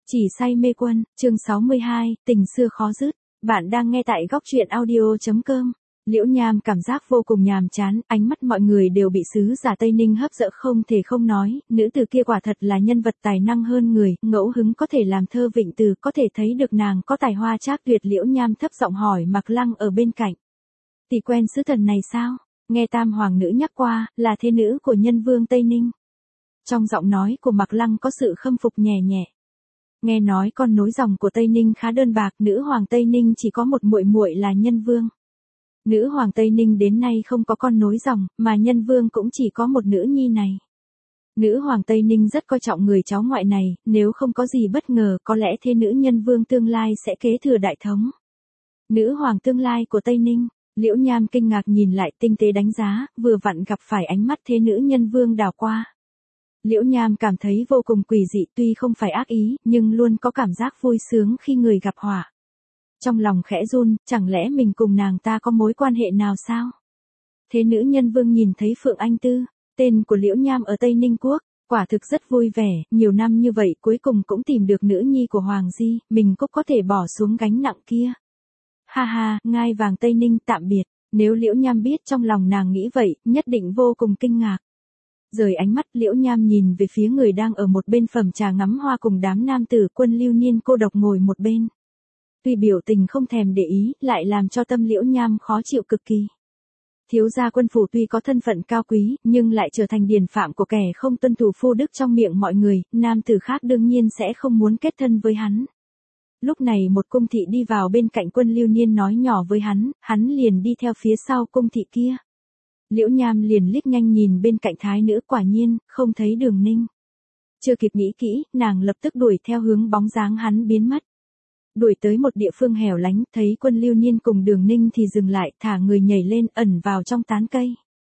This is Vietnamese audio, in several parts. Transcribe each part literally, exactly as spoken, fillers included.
Chỉ say mê quân, chương sáu mươi hai, tình xưa khó dứt. Bạn đang nghe tại góc truyện audio chấm com. Liễu Nham cảm giác vô cùng nhàm chán, ánh mắt mọi người đều bị sứ giả Tây Ninh hấp dẫn không thể không nói, nữ tử kia quả thật là nhân vật tài năng hơn người, ngẫu hứng có thể làm thơ vịnh từ, có thể thấy được nàng có tài hoa trác tuyệt. Liễu Nham thấp giọng hỏi Mạc Lăng ở bên cạnh. Tỷ quen sứ thần này sao? Nghe Tam Hoàng nữ nhắc qua, là thế nữ của nhân vương Tây Ninh. Trong giọng nói của Mạc Lăng có sự khâm phục nhẹ nhẹ. Nghe nói con nối dòng của Tây Ninh khá đơn bạc, nữ hoàng Tây Ninh chỉ có một muội muội là nhân vương. Nữ hoàng Tây Ninh đến nay không có con nối dòng, mà nhân vương cũng chỉ có một nữ nhi này. Nữ hoàng Tây Ninh rất coi trọng người cháu ngoại này, nếu không có gì bất ngờ có lẽ thế nữ nhân vương tương lai sẽ kế thừa đại thống. Nữ hoàng tương lai của Tây Ninh, Liễu Nham kinh ngạc nhìn lại tinh tế đánh giá, vừa vặn gặp phải ánh mắt thế nữ nhân vương đảo qua. Liễu Nham cảm thấy vô cùng quỷ dị, tuy không phải ác ý, nhưng luôn có cảm giác vui sướng khi người gặp họa. Trong lòng khẽ run, chẳng lẽ mình cùng nàng ta có mối quan hệ nào sao? Thế nữ nhân vương nhìn thấy Phượng Anh Tư, tên của Liễu Nham ở Tây Ninh Quốc, quả thực rất vui vẻ, nhiều năm như vậy cuối cùng cũng tìm được nữ nhi của Hoàng Di, mình cũng có thể bỏ xuống gánh nặng kia. Ha ha, ngai vàng Tây Ninh tạm biệt, nếu Liễu Nham biết trong lòng nàng nghĩ vậy, nhất định vô cùng kinh ngạc. Rời ánh mắt, Liễu Nham nhìn về phía người đang ở một bên phẩm trà ngắm hoa cùng đám nam tử. Quân Lưu Niên cô độc ngồi một bên. Tuy biểu tình không thèm để ý, lại làm cho tâm Liễu Nham khó chịu cực kỳ. Thiếu gia Quân phủ tuy có thân phận cao quý, nhưng lại trở thành điển phạm của kẻ không tuân thủ phu đức trong miệng mọi người, nam tử khác đương nhiên sẽ không muốn kết thân với hắn. Lúc này một cung thị đi vào bên cạnh Quân Lưu Niên nói nhỏ với hắn, hắn liền đi theo phía sau cung thị kia. Liễu Nham liền liếc nhanh nhìn bên cạnh thái nữ, quả nhiên, không thấy Đường Ninh. Chưa kịp nghĩ kỹ, nàng lập tức đuổi theo hướng bóng dáng hắn biến mất. Đuổi tới một địa phương hẻo lánh, thấy Quân Lưu Niên cùng Đường Ninh thì dừng lại, thả người nhảy lên, ẩn vào trong tán cây.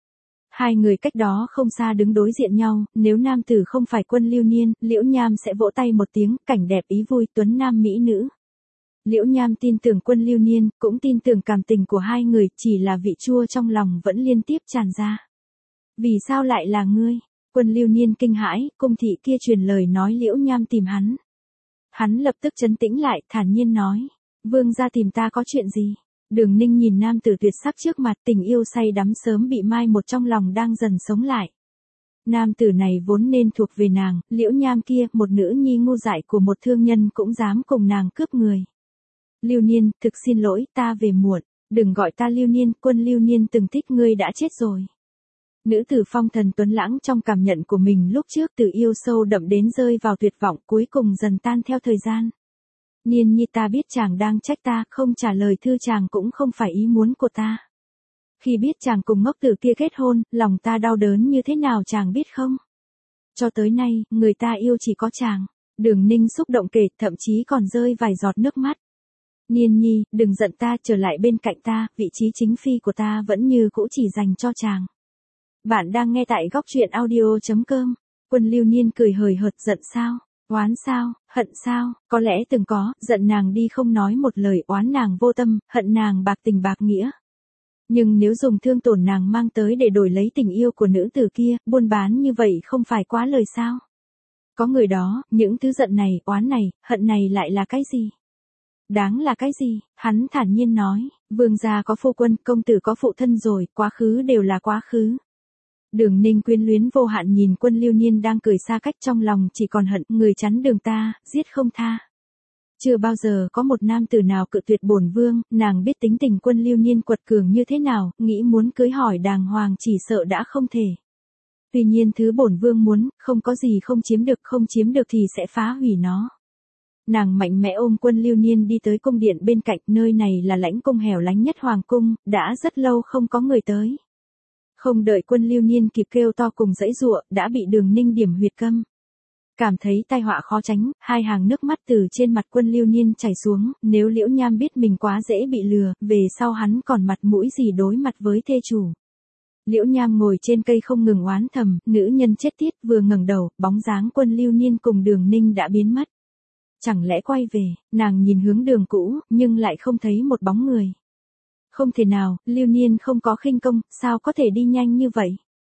Hai người cách đó không xa đứng đối diện nhau, nếu nam tử không phải Quân Lưu Niên, Liễu Nham sẽ vỗ tay một tiếng, cảnh đẹp ý vui, tuấn nam mỹ nữ. Liễu Nham tin tưởng Quân Lưu Niên, cũng tin tưởng cảm tình của hai người, chỉ là vị chua trong lòng vẫn liên tiếp tràn ra. Vì sao lại là ngươi? Quân Lưu Niên kinh hãi, cung thị kia truyền lời nói Liễu Nham tìm hắn. Hắn lập tức trấn tĩnh lại, thản nhiên nói, vương gia tìm ta có chuyện gì? Đường Ninh nhìn nam tử tuyệt sắc trước mặt, tình yêu say đắm sớm bị mai một trong lòng đang dần sống lại. Nam tử này vốn nên thuộc về nàng, Liễu Nham kia, một nữ nhi ngu dại của một thương nhân cũng dám cùng nàng cướp người. Lưu Niên, thực xin lỗi, ta về muộn, đừng gọi ta Lưu Niên, Quân Lưu Niên từng thích ngươi đã chết rồi. Nữ tử phong thần tuấn lãng trong cảm nhận của mình lúc trước từ yêu sâu đậm đến rơi vào tuyệt vọng, cuối cùng dần tan theo thời gian. Niên nhi, ta biết chàng đang trách ta, không trả lời thư chàng cũng không phải ý muốn của ta. Khi biết chàng cùng ngốc tử kia kết hôn, lòng ta đau đớn như thế nào chàng biết không? Cho tới nay, người ta yêu chỉ có chàng. Đường Ninh xúc động kể, thậm chí còn rơi vài giọt nước mắt. Niên nhi, đừng giận ta, trở lại bên cạnh ta, vị trí chính phi của ta vẫn như cũ chỉ dành cho chàng. Bạn đang nghe tại góc truyện audio chấm com. Quân Lưu Niên cười hời hợt, giận sao? Oán sao? Hận sao? Có lẽ từng có, giận nàng đi không nói một lời, oán nàng vô tâm, hận nàng bạc tình bạc nghĩa. Nhưng nếu dùng thương tổn nàng mang tới để đổi lấy tình yêu của nữ tử kia, buôn bán như vậy không phải quá lời sao? Có người đó, những thứ giận này, oán này, hận này lại là cái gì? Đáng là cái gì? Hắn thản nhiên nói, vương gia có phu quân, công tử có phụ thân rồi, quá khứ đều là quá khứ. Đường Ninh quyến luyến vô hạn nhìn Quân Lưu Niên đang cười xa cách, trong lòng chỉ còn hận, người chắn đường ta, giết không tha. Chưa bao giờ có một nam tử nào cự tuyệt bổn vương, nàng biết tính tình Quân Lưu Niên quật cường như thế nào, nghĩ muốn cưới hỏi đàng hoàng chỉ sợ đã không thể. Tuy nhiên thứ bổn vương muốn, không có gì không chiếm được, không chiếm được thì sẽ phá hủy nó. Nàng mạnh mẽ ôm Quân Lưu Niên đi tới cung điện bên cạnh, nơi này là lãnh cung hẻo lánh nhất hoàng cung, đã rất lâu không có người tới. Không đợi Quân Lưu Niên kịp kêu to cùng dãy giụa, đã bị Đường Ninh điểm huyệt câm. Cảm thấy tai họa khó tránh, hai hàng nước mắt từ trên mặt Quân Lưu Niên chảy xuống, nếu Liễu Nham biết mình quá dễ bị lừa, về sau hắn còn mặt mũi gì đối mặt với thê chủ. Liễu Nham ngồi trên cây không ngừng oán thầm, nữ nhân chết tiết, vừa ngẩng đầu, bóng dáng Quân Lưu Niên cùng Đường Ninh đã biến mất. Chẳng lẽ quay về, nàng nhìn hướng đường cũ, nhưng lại không thấy một bóng người. Không thể nào, Lưu Niên không có khinh công, sao có thể đi nhanh như vậy?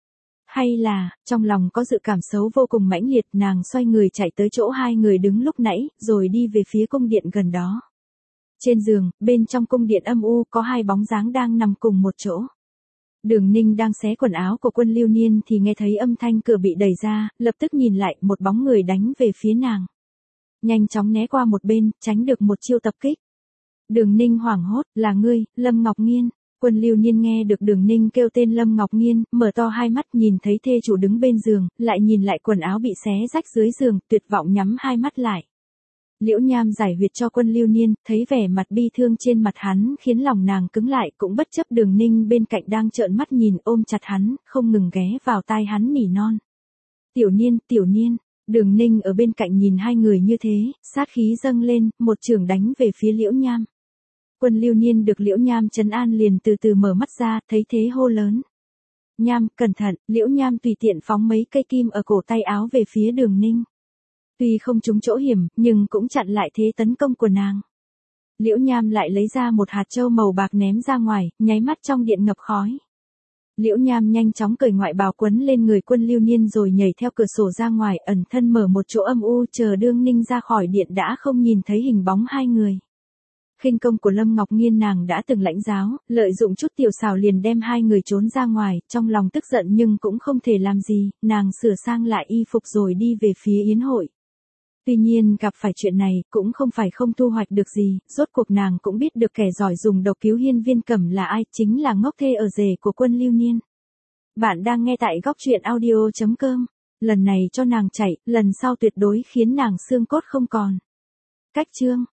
Hay là, trong lòng có dự cảm xấu vô cùng mãnh liệt, nàng xoay người chạy tới chỗ hai người đứng lúc nãy, rồi đi về phía cung điện gần đó. Trên giường, bên trong cung điện âm u, có hai bóng dáng đang nằm cùng một chỗ. Đường Ninh đang xé quần áo của Quân Lưu Niên thì nghe thấy âm thanh cửa bị đẩy ra, lập tức nhìn lại, một bóng người đánh về phía nàng. Nhanh chóng né qua một bên, tránh được một chiêu tập kích. Đường Ninh hoảng hốt, là ngươi, Lâm Ngọc Nghiên. Quân Lưu Niên nghe được Đường Ninh kêu tên Lâm Ngọc Nghiên, mở to hai mắt nhìn thấy thê chủ đứng bên giường, lại nhìn lại quần áo bị xé rách dưới giường, tuyệt vọng nhắm hai mắt lại. Liễu Nham giải huyệt cho Quân Lưu Niên, thấy vẻ mặt bi thương trên mặt hắn khiến lòng nàng cứng lại, cũng bất chấp Đường Ninh bên cạnh đang trợn mắt nhìn, ôm chặt hắn, không ngừng ghé vào tai hắn nỉ non. Tiểu Niên, Tiểu Niên. Đường Ninh ở bên cạnh nhìn hai người như thế, sát khí dâng lên, một chưởng đánh về phía Liễu Nham. Quân Lưu Niên được Liễu Nham trấn an liền từ từ mở mắt ra, thấy thế hô lớn. Nham, cẩn thận, Liễu Nham tùy tiện phóng mấy cây kim ở cổ tay áo về phía Đường Ninh. Tuy không trúng chỗ hiểm, nhưng cũng chặn lại thế tấn công của nàng. Liễu Nham lại lấy ra một hạt châu màu bạc ném ra ngoài, nháy mắt trong điện ngập khói. Liễu Nham nhanh chóng cởi ngoại bào quấn lên người Quân Lưu Niên rồi nhảy theo cửa sổ ra ngoài, ẩn thân mở một chỗ âm u, chờ Đường Ninh ra khỏi điện đã không nhìn thấy hình bóng hai người. Khinh công của Lâm Ngọc Nghiên nàng đã từng lãnh giáo, lợi dụng chút tiểu xảo liền đem hai người trốn ra ngoài, trong lòng tức giận nhưng cũng không thể làm gì, nàng sửa sang lại y phục rồi đi về phía yến hội. Tuy nhiên gặp phải chuyện này cũng không phải không thu hoạch được gì, rốt cuộc nàng cũng biết được kẻ giỏi dùng độc cứu Hiên Viên Cẩm là ai, chính là ngốc thê ở rể của Quân Lưu Niên. Bạn đang nghe tại góc truyện audio chấm com, lần này cho nàng chạy, lần sau tuyệt đối khiến nàng xương cốt không còn. Cách chương